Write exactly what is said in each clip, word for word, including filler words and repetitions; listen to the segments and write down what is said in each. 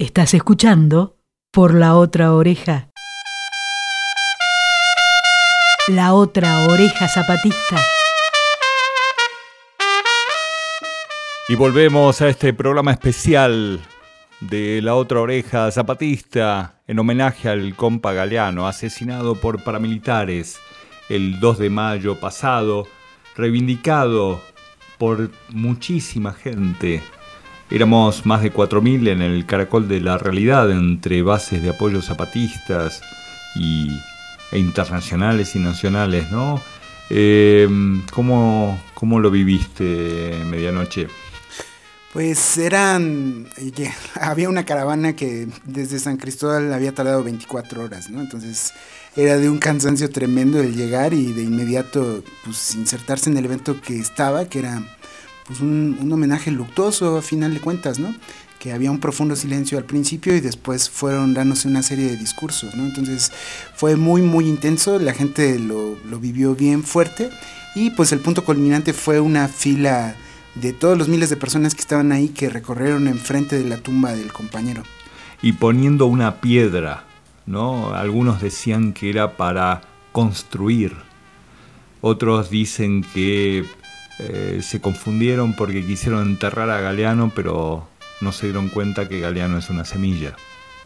Estás escuchando Por la Otra Oreja. La Otra Oreja Zapatista. Y volvemos a este programa especial de La Otra Oreja Zapatista en homenaje al compa Galeano, asesinado por paramilitares el dos de mayo pasado, reivindicado por muchísima gente. Éramos más de cuatro mil en el Caracol de la Realidad, entre bases de apoyo zapatistas y, e internacionales y nacionales, ¿no? Eh, ¿cómo, ¿Cómo lo viviste, Medianoche? Pues eran, había una caravana que desde San Cristóbal había tardado veinticuatro horas, ¿no? Entonces era de un cansancio tremendo el llegar y de inmediato pues insertarse en el evento que estaba, que era pues un, un homenaje luctuoso a final de cuentas, ¿no? Que había un profundo silencio al principio y después fueron dándose una serie de discursos, ¿no? Entonces fue muy muy intenso, la gente lo, lo vivió bien fuerte y pues el punto culminante fue una fila de todos los miles de personas que estaban ahí, que recorrieron enfrente de la tumba del compañero. Y poniendo una piedra, ¿no? Algunos decían que era para construir, otros dicen que eh, se confundieron porque quisieron enterrar a Galeano, pero no se dieron cuenta que Galeano es una semilla.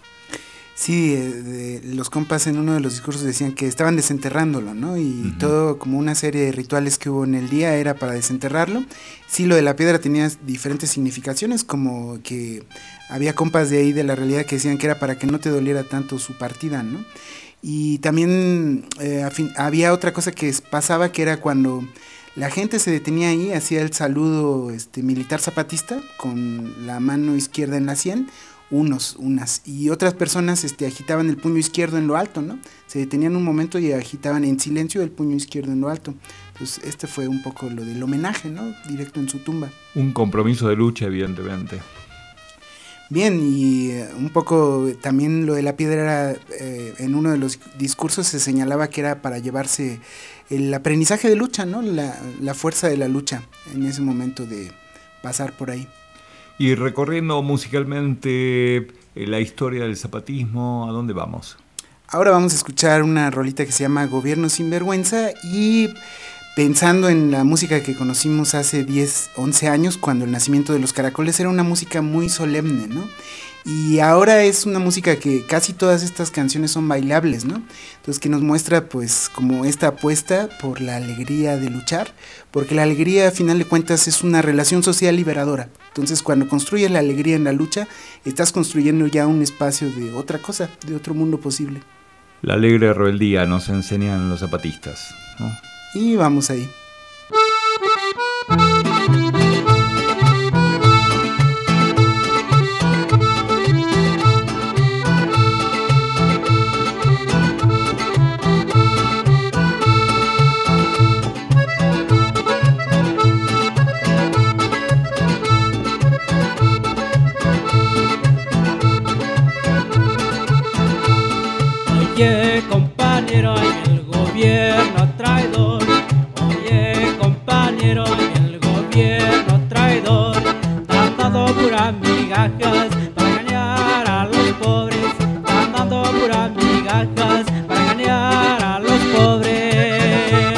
Sí, eh, de, los compas en uno de los discursos decían que estaban desenterrándolo, ¿no? Y uh-huh. todo como una serie de rituales que hubo en el día era para desenterrarlo. Sí, lo de la piedra tenía diferentes significaciones, como que había compas de ahí de la realidad que decían que era para que no te doliera tanto su partida, ¿no? Y también eh, a fin, había otra cosa que pasaba, que era cuando la gente se detenía ahí, hacía el saludo este, militar zapatista con la mano izquierda en la sien, unos, unas, y otras personas este, agitaban el puño izquierdo en lo alto, ¿no? Se detenían un momento y agitaban en silencio el puño izquierdo en lo alto. Entonces este fue un poco lo del homenaje, ¿no? Directo en su tumba. Un compromiso de lucha, evidentemente. Bien, y uh, un poco también lo de la piedra, eh, en uno de los discursos se señalaba que era para llevarse el aprendizaje de lucha, ¿no? La, la fuerza de la lucha en ese momento de pasar por ahí. Y recorriendo musicalmente eh, la historia del zapatismo, ¿a dónde vamos? Ahora vamos a escuchar una rolita que se llama Gobierno Sin Vergüenza, y pensando en la música que conocimos hace diez, once años, cuando el nacimiento de los Caracoles era una música muy solemne, ¿no? Y ahora es una música que casi todas estas canciones son bailables, ¿no? Entonces que nos muestra pues como esta apuesta por la alegría de luchar, porque la alegría a final de cuentas es una relación social liberadora. Entonces cuando construyes la alegría en la lucha, estás construyendo ya un espacio de otra cosa, de otro mundo posible. La alegre rebeldía nos enseñan los zapatistas, ¿no? Y vamos ahí. Oye, compañero, en el gobierno traidor. Oye, compañero, en el gobierno traidor. Están dando puras migajas para engañar a los pobres. Están dando puras migajas para engañar a los pobres.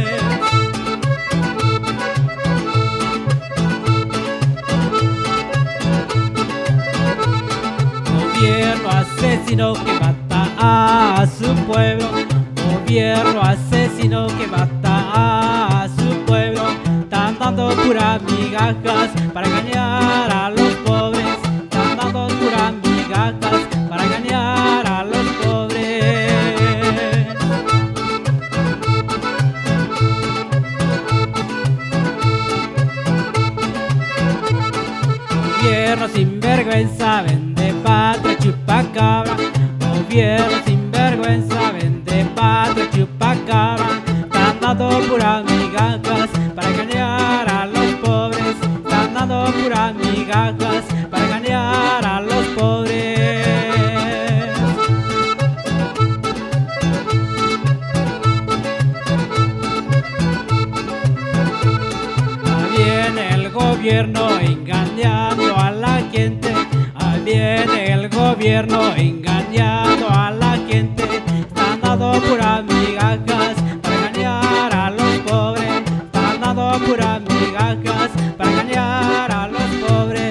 Gobierno asesino que mata a su pueblo, gobierno asesino que mata a su pueblo. Están dando puras migajas para engañar a los pobres. Están dando puras migajas para engañar a los pobres. Gobierno sin vergüenza, vende patria, chupacabra. Gobierno sin vergüenza, vende patria, chupacabra. Están dando puras migajas para engañar a los pobres. Están dando puras migajas para engañar a los pobres. Ahí viene el gobierno engañando a la gente. Ahí viene el gobierno gobierno engañando a la gente, están dando puras migajas para engañar a los pobres, están dando puras migajas para engañar a los pobres.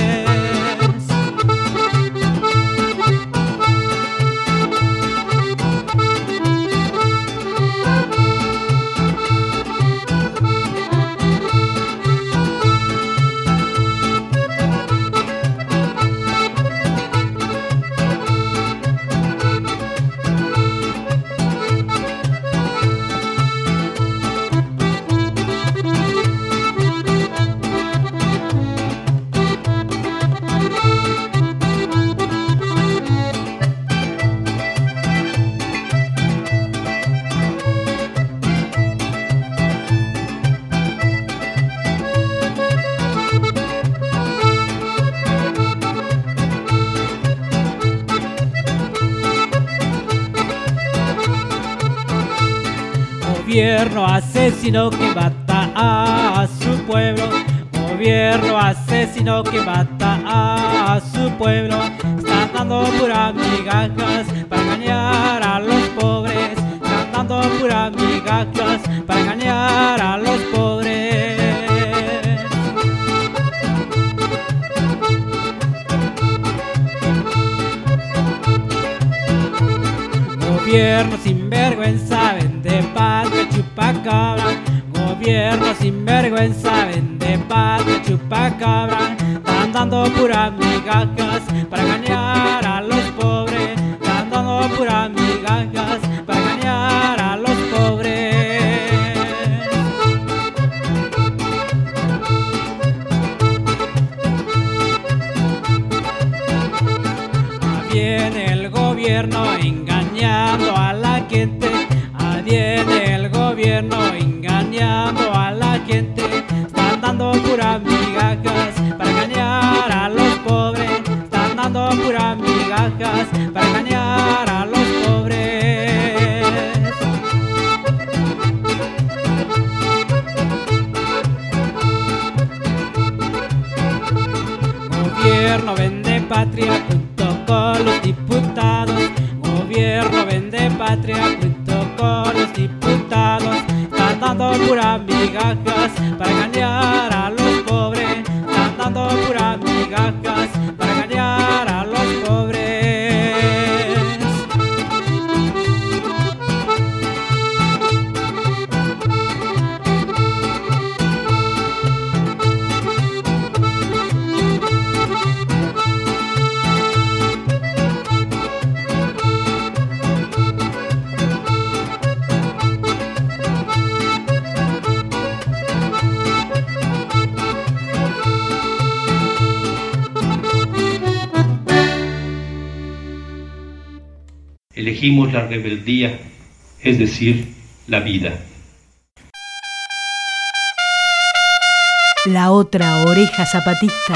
Gobierno asesino que mata a su pueblo, gobierno asesino que mata a su pueblo, están dando puras migajas para engañar a los pobres, están dando puras migajas para engañar a los pobres. Gobierno sinvergüenza, vende patria, chupacabra. Gobierno sinvergüenza, vende patria, chupacabra. Están dando puras migajas para engañar a los pobres. Están dando puras migajas para engañar a los pobres. Viene el gobierno engañando a la gente, viene el gobierno engañando a la gente, están dando puras migajas para engañar a los pobres, están dando puras migajas para engañar a los pobres. Gobierno vende patria junto con los diputados, gobierno vende patria junto con los diputados, están dando puras migajas para engañar a los pobres, están dando puras migajas para engañar a los pobres. Elegimos la rebeldía, es decir, la vida. La otra oreja zapatista.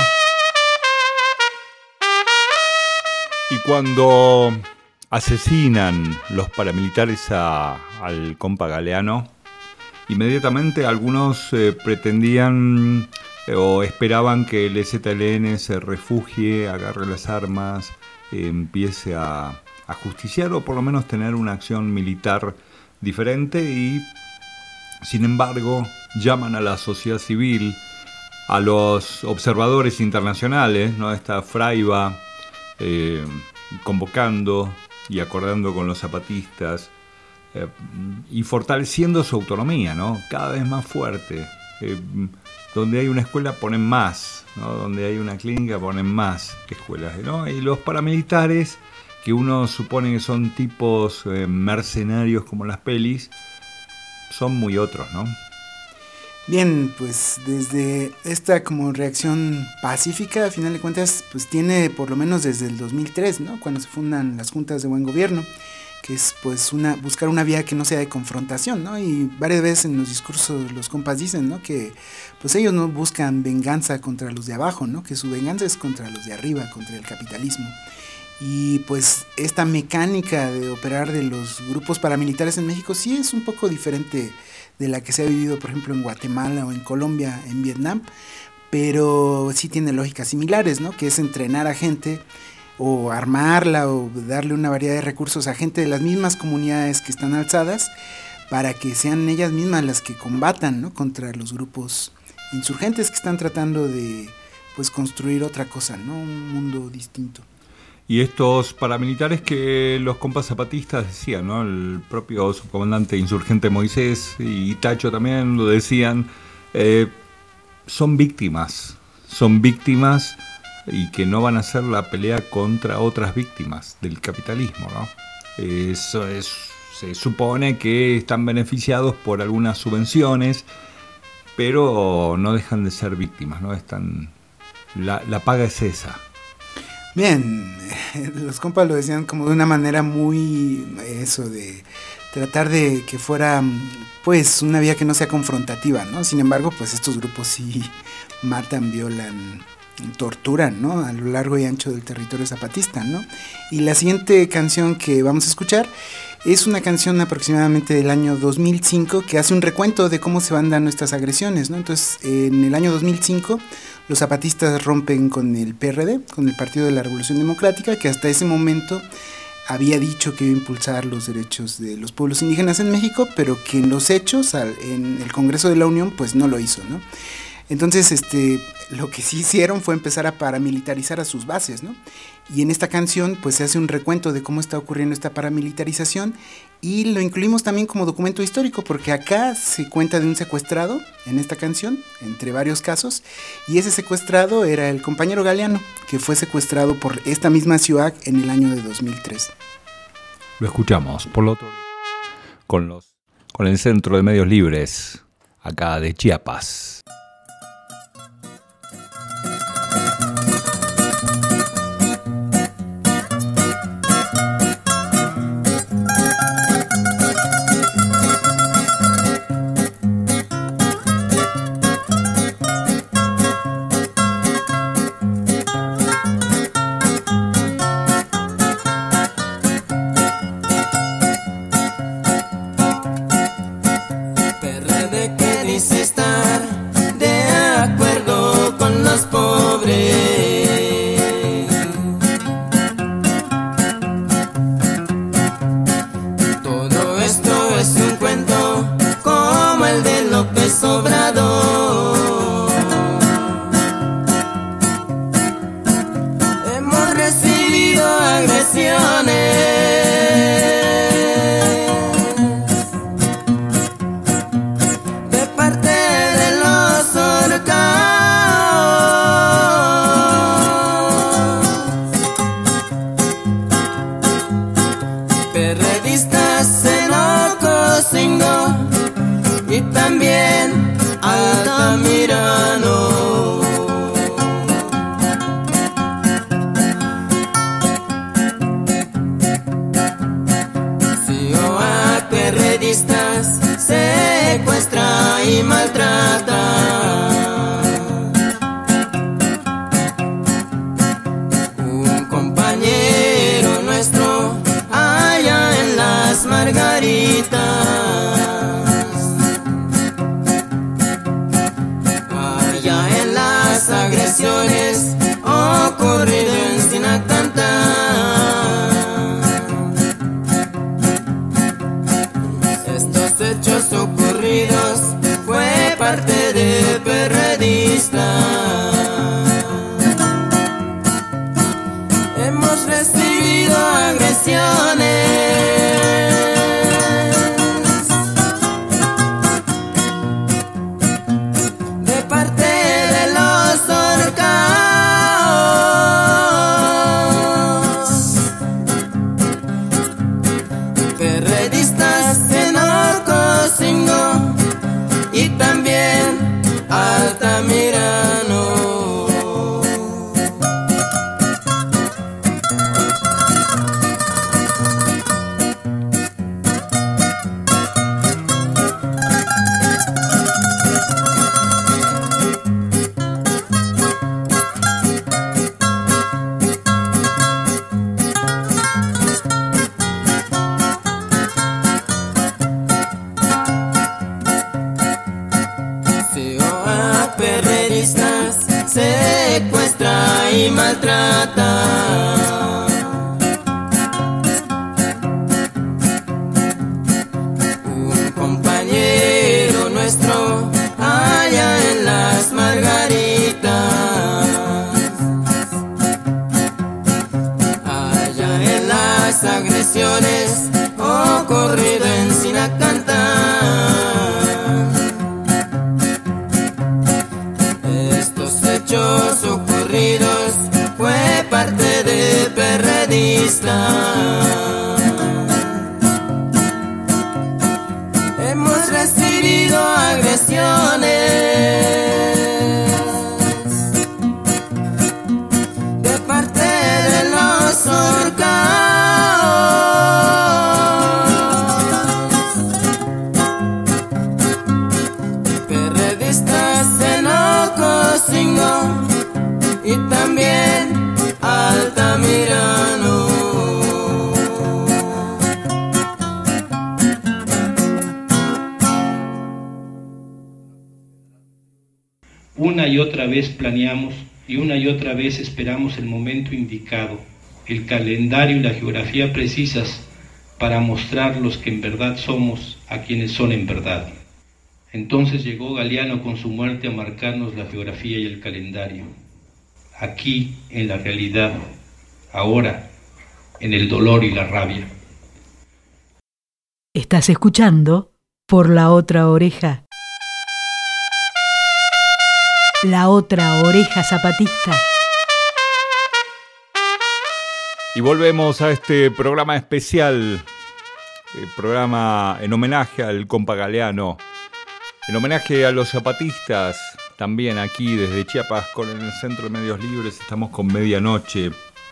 Y cuando asesinan los paramilitares a, al compa Galeano, inmediatamente algunos eh, pretendían eh, o esperaban que el E Z L N se refugie, agarre las armas, eh, empiece a... a justiciar o por lo menos tener una acción militar diferente, y sin embargo llaman a la sociedad civil, a los observadores internacionales, ¿no? Esta Fraiba eh, convocando y acordando con los zapatistas eh, y fortaleciendo su autonomía, ¿no? Cada vez más fuerte. Eh, donde hay una escuela ponen más, ¿no? Donde hay una clínica ponen más escuelas, ¿no? Y los paramilitares, que uno supone que son tipos eh, mercenarios como las pelis, son muy otros, ¿no? Bien, pues desde esta como reacción pacífica, a final de cuentas, pues tiene por lo menos desde el dos mil tres, ¿no? Cuando se fundan las juntas de buen gobierno, que es pues una buscar una vía que no sea de confrontación, ¿no? Y varias veces en los discursos los compas dicen, ¿no? Que pues ellos no buscan venganza contra los de abajo, ¿no? Que su venganza es contra los de arriba, contra el capitalismo. Y pues esta mecánica de operar de los grupos paramilitares en México sí es un poco diferente de la que se ha vivido, por ejemplo, en Guatemala o en Colombia, en Vietnam, pero sí tiene lógicas similares, ¿no? Que es entrenar a gente o armarla o darle una variedad de recursos a gente de las mismas comunidades que están alzadas para que sean ellas mismas las que combatan, ¿no?, contra los grupos insurgentes que están tratando de, pues, construir otra cosa, ¿no?, un mundo distinto. Y estos paramilitares que los compas zapatistas decían, ¿no?, el propio subcomandante insurgente Moisés y Tacho también lo decían, eh, son víctimas, son víctimas y que no van a hacer la pelea contra otras víctimas del capitalismo, ¿no? Eso es, se supone que están beneficiados por algunas subvenciones, pero no dejan de ser víctimas, ¿no? Están, la, la paga es esa. Bien, los compas lo decían como de una manera muy, eso de tratar de que fuera, pues, una vía que no sea confrontativa, ¿no? Sin embargo, pues estos grupos sí matan, violan, torturan, ¿no?, a lo largo y ancho del territorio zapatista, ¿no? Y la siguiente canción que vamos a escuchar es una canción aproximadamente del año dos mil cinco que hace un recuento de cómo se van dando estas agresiones, ¿no? Entonces, en el año dos mil cinco los zapatistas rompen con el P R D, con el Partido de la Revolución Democrática, que hasta ese momento había dicho que iba a impulsar los derechos de los pueblos indígenas en México, pero que en los hechos, al, en el Congreso de la Unión, pues no lo hizo, ¿no? Entonces, este, lo que sí hicieron fue empezar a paramilitarizar a sus bases, ¿no? Y en esta canción, pues se hace un recuento de cómo está ocurriendo esta paramilitarización y lo incluimos también como documento histórico, porque acá se cuenta de un secuestrado en esta canción, entre varios casos, y ese secuestrado era el compañero Galeano, que fue secuestrado por esta misma ciudad en el año de dos mil tres. Lo escuchamos, por lo otro, con, los, con el Centro de Medios Libres, acá de Chiapas. las agresiones ocurrido en Sinacantán. Estos hechos ocurridos fue parte de perredista. Hemos recibido agresiones de parte de los orcaos, perredistas en Ocosingo y también Altamirano. Una y otra vez planeamos y una y otra vez esperamos el momento indicado, el calendario y la geografía precisas para mostrar los que en verdad somos a quienes son en verdad. Entonces llegó Galeano con su muerte a marcarnos la geografía y el calendario. Aquí, en la realidad, ahora, en el dolor y la rabia. Estás escuchando Por la Otra Oreja. La Otra Oreja Zapatista. Y volvemos a este programa especial, el programa en homenaje al compa Galeano, en homenaje a los zapatistas, también aquí desde Chiapas con el Centro de Medios Libres, estamos con Medianoche.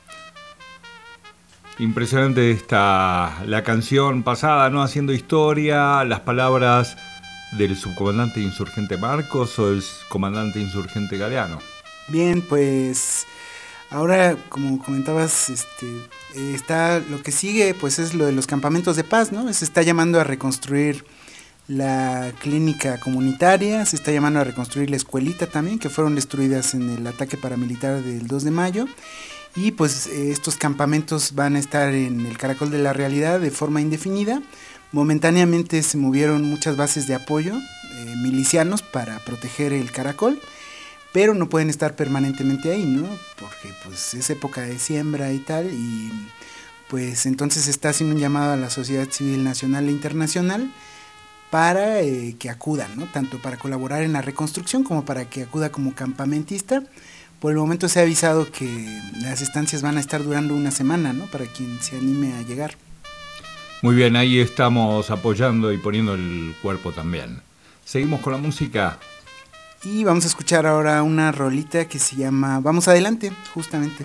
Impresionante esta, la canción pasada, ¿no? Haciendo historia, las palabras del subcomandante insurgente Marcos o el comandante insurgente Galeano. Bien, pues ahora, como comentabas, este, eh, está lo que sigue, pues es lo de los campamentos de paz, ¿no? Se está llamando a reconstruir la clínica comunitaria, se está llamando a reconstruir la escuelita también, que fueron destruidas en el ataque paramilitar del dos de mayo. Y pues eh, estos campamentos van a estar en el Caracol de la Realidad de forma indefinida. Momentáneamente se movieron muchas bases de apoyo eh, milicianos para proteger el Caracol, pero no pueden estar permanentemente ahí, ¿no? Porque pues es época de siembra y tal, y pues entonces se está haciendo un llamado a la sociedad civil nacional e internacional para eh, que acudan, ¿no? Tanto para colaborar en la reconstrucción como para que acuda como campamentista. Por el momento se ha avisado que las estancias van a estar durando una semana, ¿no? Para quien se anime a llegar. Muy bien, ahí estamos apoyando y poniendo el cuerpo también. Seguimos con la música. Y vamos a escuchar ahora una rolita que se llama Vamos Adelante, justamente.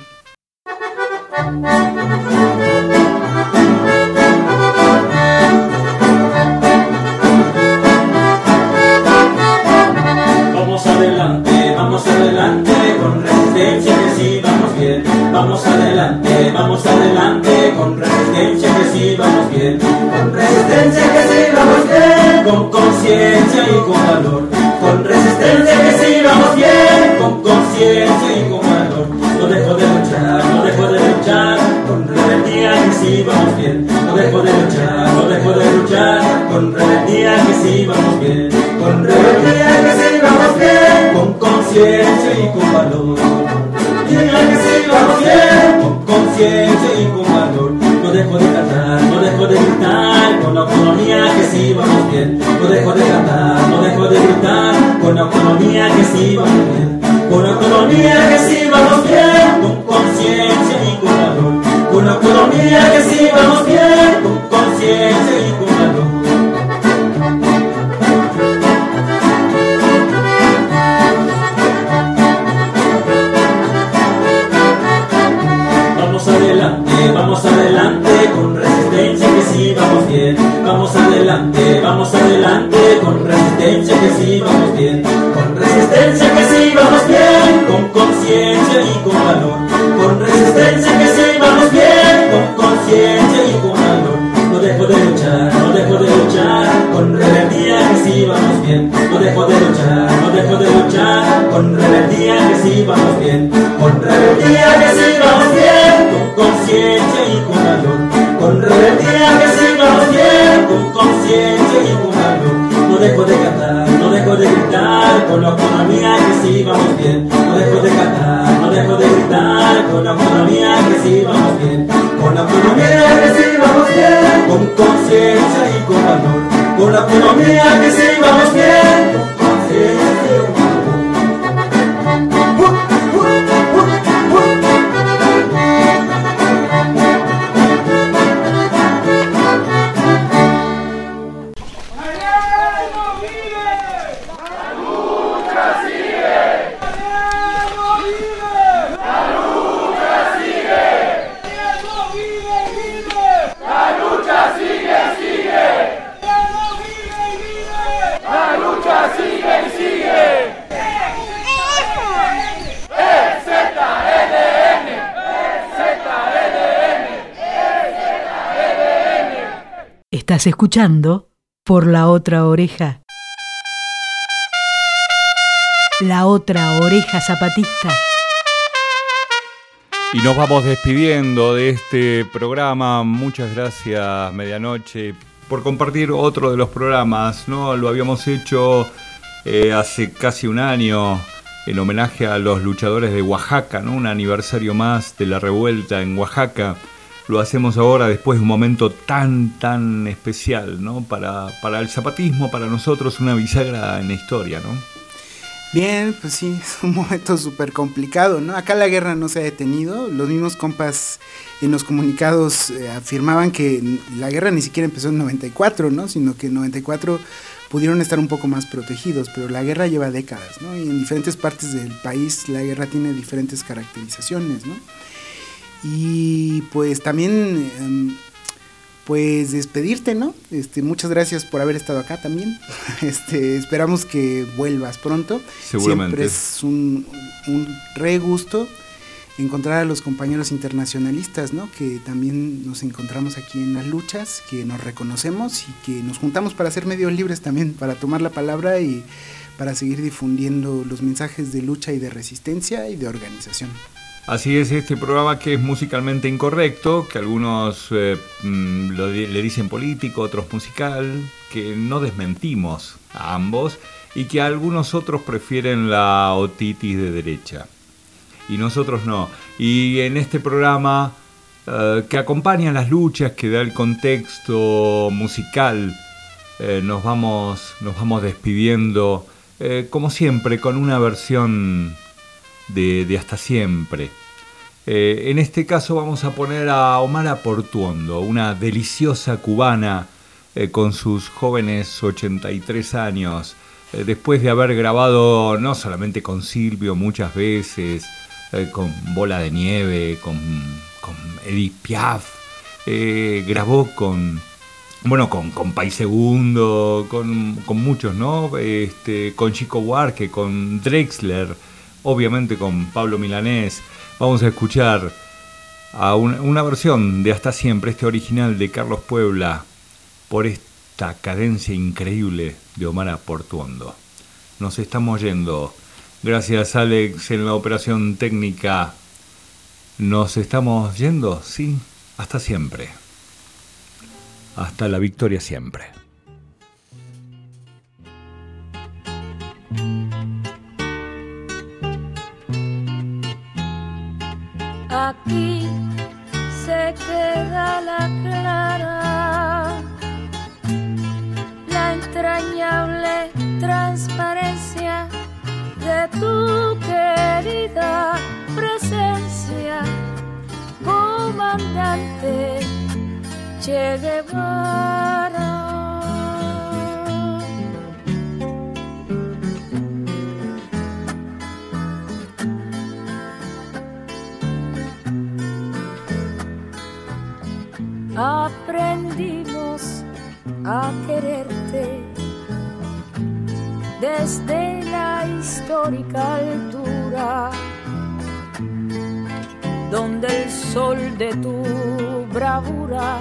Vamos adelante, vamos adelante, con resistencia que sí vamos bien. Vamos adelante, vamos adelante, con resistencia que sí vamos bien. Con resistencia que sí vamos bien, con conciencia y con valor. Con resistencia que sí vamos bien, con conciencia y con valor. No dejo de luchar, no dejo de luchar, con rebeldía que sí vamos bien. No dejo de luchar, no dejo de luchar, con rebeldía que sí vamos bien. Con rebeldía que sí vamos bien, con conciencia y con valor. Rebeldía que sí vamos bien, con conciencia y con valor. No dejo de cantar, no dejo de gritar, con autonomía que sí vamos bien. No dejo de cantar, no dejo de gritar, con autonomía que sí vamos bien. Con autonomía que sí vamos bien, con conciencia y con valor. Con autonomía que sí vamos bien, con conciencia y con valor. Vamos adelante, vamos adelante, con resistencia que sí vamos bien. Vamos adelante, vamos adelante, con resistencia que sí vamos bien. Con resistencia que sí vamos bien, con conciencia y con valor. Con resistencia que sí vamos bien, con conciencia y con valor. No dejo de luchar, no dejo de luchar, con rebeldía que sí vamos bien. No dejo de luchar, no dejo de luchar, con rebeldía que sí vamos bien. Con rebeldía que sí vamos bien, con conciencia y con valor. Con rebeldía que sí vamos bien, con conciencia y con valor. No dejo de cantar, no dejo de gritar, con autonomía que sí vamos bien. No dejo de cantar, no dejo de gritar, con autonomía que sí vamos bien. Con autonomía que sí Estás escuchando Por la Otra Oreja. La Otra Oreja Zapatista. Y nos vamos despidiendo de este programa. Muchas gracias, Medianoche, por compartir otro de los programas, ¿no? Lo habíamos hecho eh, hace casi un año en homenaje a los luchadores de Oaxaca, ¿no? Un aniversario más de la revuelta en Oaxaca. Lo hacemos ahora después de un momento tan, tan especial, ¿no? Para, para el zapatismo, para nosotros, una bisagra en la historia, ¿no? Bien, pues sí, es un momento súper complicado, ¿no? Acá la guerra no se ha detenido. Los mismos compas en los comunicados eh, afirmaban que la guerra ni siquiera empezó en noventa y cuatro, ¿no? Sino que en noventa y cuatro pudieron estar un poco más protegidos, pero la guerra lleva décadas, ¿no? Y en diferentes partes del país la guerra tiene diferentes caracterizaciones, ¿no? Y pues también, eh, pues despedirte, ¿no? Este, muchas gracias por haber estado acá también. Este, esperamos que vuelvas pronto. Seguramente. Siempre es un, un re gusto encontrar a los compañeros internacionalistas, ¿no? Que también nos encontramos aquí en las luchas, que nos reconocemos y que nos juntamos para ser medios libres también, para tomar la palabra y para seguir difundiendo los mensajes de lucha y de resistencia y de organización. Así es, este programa que es musicalmente incorrecto, que algunos eh, lo, le dicen político, otros musical, que no desmentimos a ambos y que algunos otros prefieren la otitis de derecha. Y nosotros no. Y en este programa eh, que acompaña las luchas, que da el contexto musical, eh, nos, vamos, nos vamos despidiendo, eh, como siempre, con una versión De, de Hasta Siempre. Eh, en este caso vamos a poner a Omar Portuondo, una deliciosa cubana eh, con sus jóvenes ochenta y tres años, eh, después de haber grabado no solamente con Silvio muchas veces, eh, con Bola de Nieve, con, con Edith Piaf, eh, grabó con, bueno, con, con País Segundo, con, con muchos, ¿no? Este, con Chico Buarque, con Drexler, obviamente con Pablo Milanés. Vamos a escuchar a una, una versión de Hasta Siempre, este original de Carlos Puebla, por esta cadencia increíble de Omar Portuondo. Nos estamos yendo. Gracias, Alex, en la operación técnica. Nos estamos yendo, sí, hasta siempre. Hasta la victoria siempre. Aquí se queda la clara, la entrañable transparencia de tu querida presencia, comandante Che Guevara. Aprendimos a quererte desde la histórica altura, donde el sol de tu bravura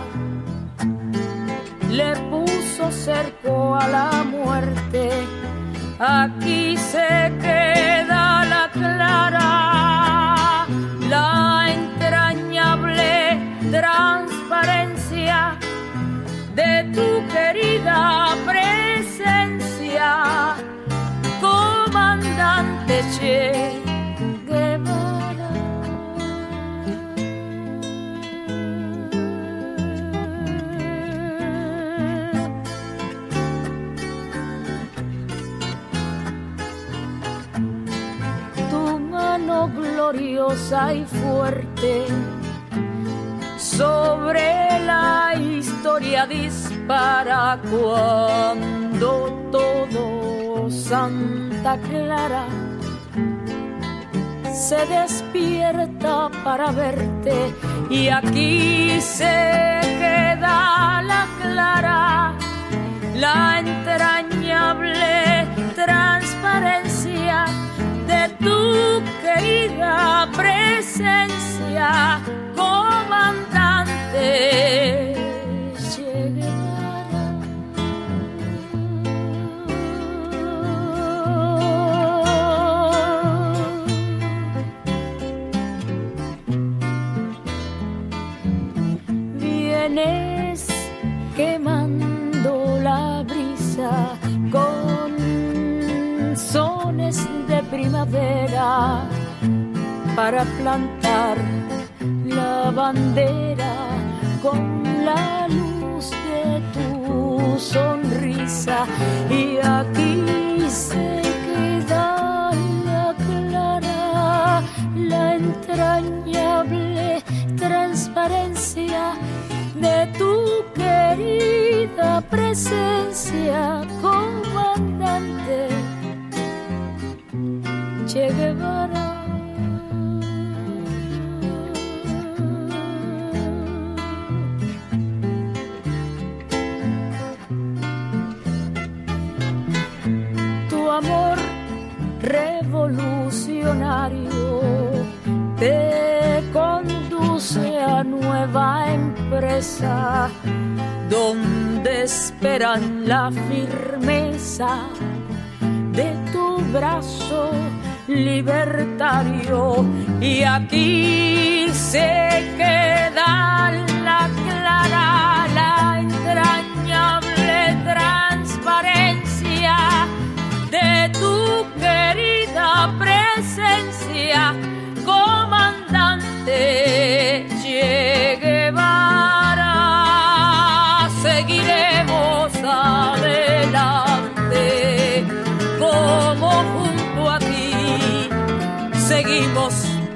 le puso cerco a la muerte. Aquí se queda la clara, la entrañable transparencia de tu querida presencia, comandante Che Guevara. Tu mano gloriosa y fuerte sobre la historia dispara cuando todo Santa Clara se despierta para verte, y aquí se queda la clara, la entrañable transparencia de tu querida presencia, comandante Che Guevara. vienes quemando la brisa con sones de primavera para plantar la bandera con la luz de tu sonrisa. Y aquí se queda la clara, la entrañable transparencia de tu querida presencia, comandante Che Guevara. Tu amor revolucionario te conduce a nueva empresa, donde esperan la firmeza de tu brazo libertario. Y aquí se queda la clara, la entrañable transparencia de tu querida presencia, comandante Che Guevara. Seguiremos adelante como junto a ti seguimos,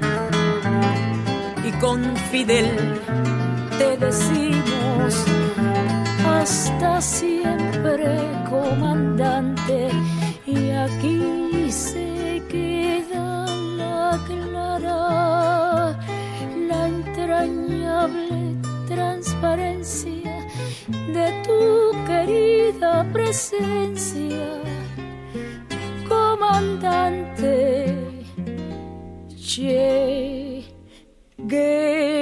y con Fidel te decimos hasta siempre, comandante. Y aquí se queda la clara, la entrañable transparencia de tu querida presencia, comandante Che Guevara.